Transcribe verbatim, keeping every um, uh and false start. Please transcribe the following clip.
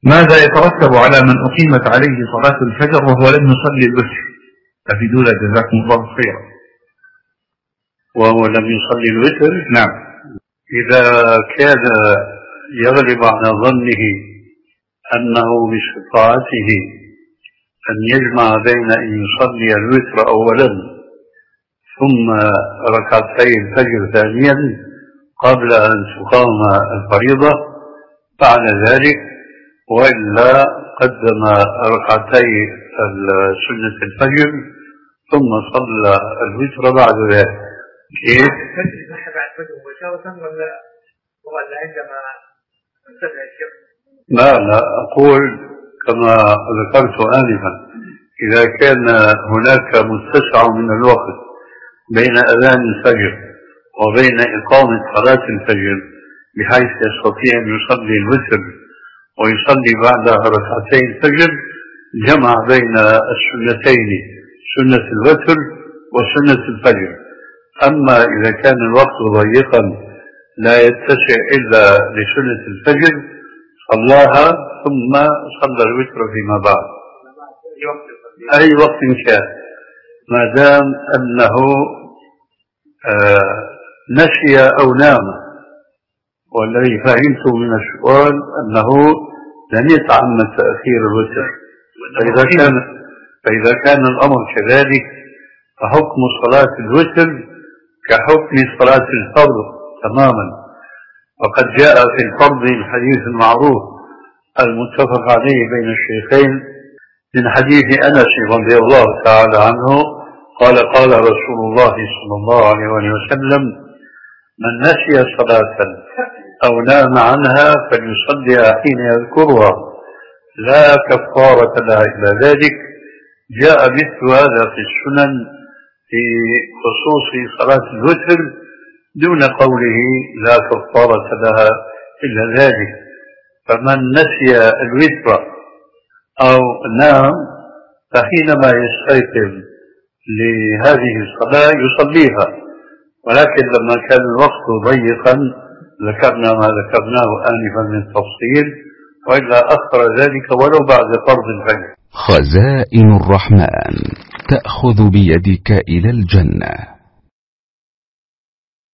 ماذا يترتب على من أقيمت عليه صلاة الفجر وهو لم يصلي الوتر؟ أفيدونا جزاكم الله خيرا. وهو لم يصلي الوتر؟ نعم. إذا كان يغلب على ظنه أنه باستطاعته أن يجمع بين أن يصلي الوتر أولا ثم ركعتي الفجر ثانيا قبل أن تقام الفريضة فعل ذلك، وإلا قدم ركعتي سنة الفجر ثم صلى الوتر بعد ذلك. كيف؟ بعد الفجر مباشرة ولا ولا عندما انتهى الشيخ؟ لا لا أقول كما ذكرت آنفا، إذا كان هناك متسع من الوقت بين أذان الفجر وبين إقامة صلاة الفجر بحيث يستطيع أن يصلي الوتر ويصلي بعدها ركعتي الفجر، جمع بين السنتين سنة الوتر وسنة الفجر. أما إذا كان الوقت ضيقا لا يتسع إلا لسنة الفجر صلاها ثم صلى الوتر فيما بعد أي وقت كان، ما دام أنه آه نسي أو نام. والذي فهمته من السؤال أنه لم يتعمد تأخير الوتر. فإذا كان, فإذا كان الأمر كذلك فحكم صلاة الوتر كحكم صلاة الفرض تماما. وقد جاء في الفرض الحديث المعروف المتفق عليه بين الشيخين من حديث أنس رضي الله تعالى عنه قال قال رسول الله صلى الله عليه وسلم: من نسي صلاة أو نام عنها فليصليها حين يذكرها لا كفارة لها إلا ذلك. جاء مثل هذا في السنن في خصوص صلاة الوتر دون قوله لا كفارة لها إلا ذلك. فمن نسي الوتر أو نام فحينما يستيقظ لهذه الصلاة يصليها، ولكن لما كان الوقت ضيقا ذكرنا ما ذكرناه آنفا من تفصيل، وإلا أخر ذلك ولو بعد فرض الفجر. خزائن الرحمن تأخذ بيدك إلى الجنة.